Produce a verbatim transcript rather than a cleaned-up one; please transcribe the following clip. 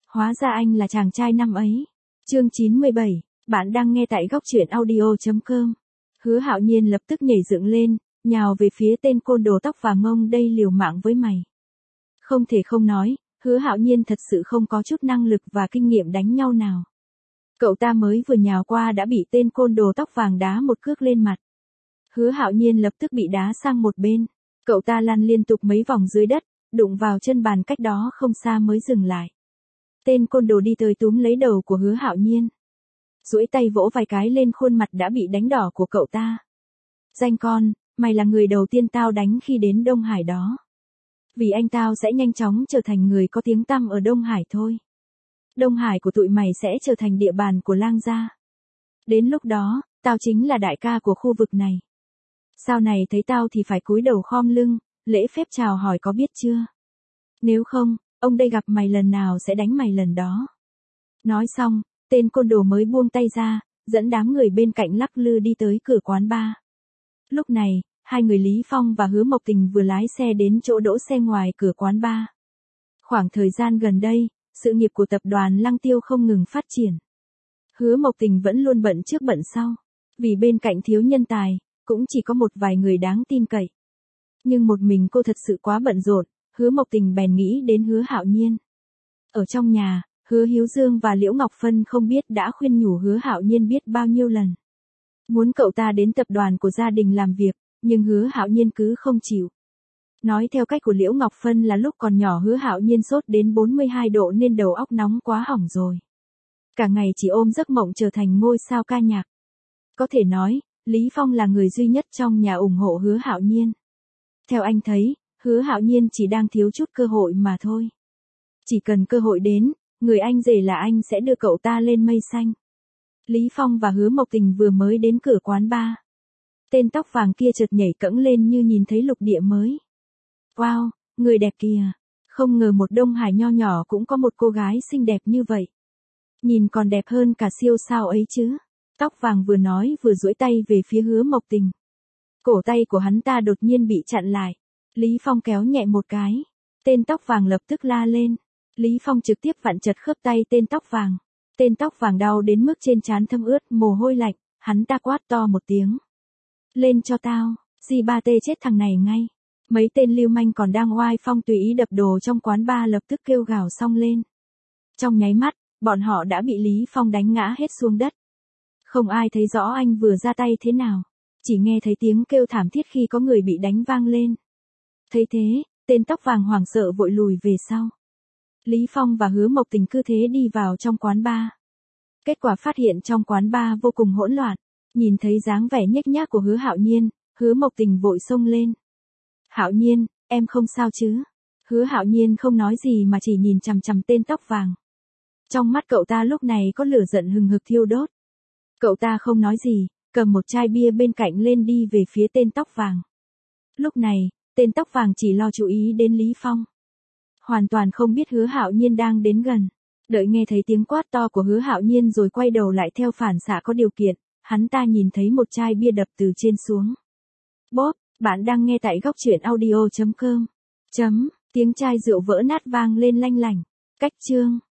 Hóa ra anh là chàng trai năm ấy. Chương chín mươi bảy, bạn đang nghe tại góc truyện audio chấm com. Hứa Hạo Nhiên lập tức nhảy dựng lên, nhào về phía tên côn đồ tóc vàng ngông đây liều mạng với mày. Không thể không nói, Hứa Hạo Nhiên thật sự không có chút năng lực và kinh nghiệm đánh nhau nào. Cậu ta mới vừa nhào qua đã bị tên côn đồ tóc vàng đá một cước lên mặt. Hứa Hạo Nhiên lập tức bị đá sang một bên. Cậu ta lăn liên tục mấy vòng dưới đất, đụng vào chân bàn cách đó không xa mới dừng lại. Tên côn đồ đi tới túm lấy đầu của Hứa Hạo Nhiên. Duỗi tay vỗ vài cái lên khuôn mặt đã bị đánh đỏ của cậu ta. Danh con, mày là người đầu tiên tao đánh khi đến Đông Hải đó. Vì anh tao sẽ nhanh chóng trở thành người có tiếng tăm ở Đông Hải thôi. Đông Hải của tụi mày sẽ trở thành địa bàn của Lang gia. Đến lúc đó, tao chính là đại ca của khu vực này. Sau này thấy tao thì phải cúi đầu khom lưng, lễ phép chào hỏi có biết chưa? Nếu không, ông đây gặp mày lần nào sẽ đánh mày lần đó. Nói xong, tên côn đồ mới buông tay ra, dẫn đám người bên cạnh lắc lư đi tới cửa quán bar. Lúc này, hai người Lý Phong và Hứa Mộc Tình vừa lái xe đến chỗ đỗ xe ngoài cửa quán bar. Khoảng thời gian gần đây, sự nghiệp của tập đoàn Lăng Tiêu không ngừng phát triển. Hứa Mộc Tình vẫn luôn bận trước bận sau, vì bên cạnh thiếu nhân tài, cũng chỉ có một vài người đáng tin cậy. Nhưng một mình cô thật sự quá bận rộn, Hứa Mộc Tình bèn nghĩ đến Hứa Hạo Nhiên. Ở trong nhà, Hứa Hiếu Dương và Liễu Ngọc Phân không biết đã khuyên nhủ Hứa Hạo Nhiên biết bao nhiêu lần. Muốn cậu ta đến tập đoàn của gia đình làm việc, nhưng Hứa Hạo Nhiên cứ không chịu. Nói theo cách của Liễu Ngọc Phân là lúc còn nhỏ Hứa Hạo Nhiên sốt đến bốn mươi hai độ nên đầu óc nóng quá hỏng rồi. Cả ngày chỉ ôm giấc mộng trở thành ngôi sao ca nhạc. Có thể nói, Lý Phong là người duy nhất trong nhà ủng hộ Hứa Hạo Nhiên. Theo anh thấy, Hứa Hạo Nhiên chỉ đang thiếu chút cơ hội mà thôi. Chỉ cần cơ hội đến, người anh rể là anh sẽ đưa cậu ta lên mây xanh. Lý Phong và Hứa Mộc Tình vừa mới đến cửa quán bar. Tên tóc vàng kia chợt nhảy cẫng lên như nhìn thấy lục địa mới. Wow, người đẹp kìa. Không ngờ một Đông Hải nho nhỏ cũng có một cô gái xinh đẹp như vậy. Nhìn còn đẹp hơn cả siêu sao ấy chứ. Tóc vàng vừa nói vừa duỗi tay về phía Hứa Mộc Tình. Cổ tay của hắn ta đột nhiên bị chặn lại. Lý Phong kéo nhẹ một cái. Tên tóc vàng lập tức la lên. Lý Phong trực tiếp vặn chật khớp tay tên tóc vàng. Tên tóc vàng đau đến mức trên trán thấm ướt mồ hôi lạnh, hắn ta quát to một tiếng. Lên cho tao, Di ba tê chết thằng này ngay. Mấy tên lưu manh còn đang oai phong tùy ý đập đồ trong quán bar lập tức kêu gào xong lên. Trong nháy mắt, bọn họ đã bị Lý Phong đánh ngã hết xuống đất. Không ai thấy rõ anh vừa ra tay thế nào. Chỉ nghe thấy tiếng kêu thảm thiết khi có người bị đánh vang lên. Thấy thế, tên tóc vàng hoảng sợ vội lùi về sau. Lý Phong và Hứa Mộc Tình cứ thế đi vào trong quán bar. Kết quả phát hiện trong quán bar vô cùng hỗn loạn. Nhìn thấy dáng vẻ nhếch nhác của Hứa Hạo Nhiên, Hứa Mộc Tình vội xông lên. Hạo Nhiên, em không sao chứ? Hứa Hạo Nhiên không nói gì mà chỉ nhìn chằm chằm tên tóc vàng. Trong mắt cậu ta lúc này có lửa giận hừng hực thiêu đốt. Cậu ta không nói gì, cầm một chai bia bên cạnh lên đi về phía tên tóc vàng. Lúc này, tên tóc vàng chỉ lo chú ý đến Lý Phong. Hoàn toàn không biết Hứa Hạo Nhiên đang đến gần. Đợi nghe thấy tiếng quát to của Hứa Hạo Nhiên rồi quay đầu lại theo phản xạ có điều kiện, hắn ta nhìn thấy một chai bia đập từ trên xuống. Bốp, bạn đang nghe tại góc truyện audio chấm com. Chấm, tiếng chai rượu vỡ nát vang lên lanh lảnh. Cách chương.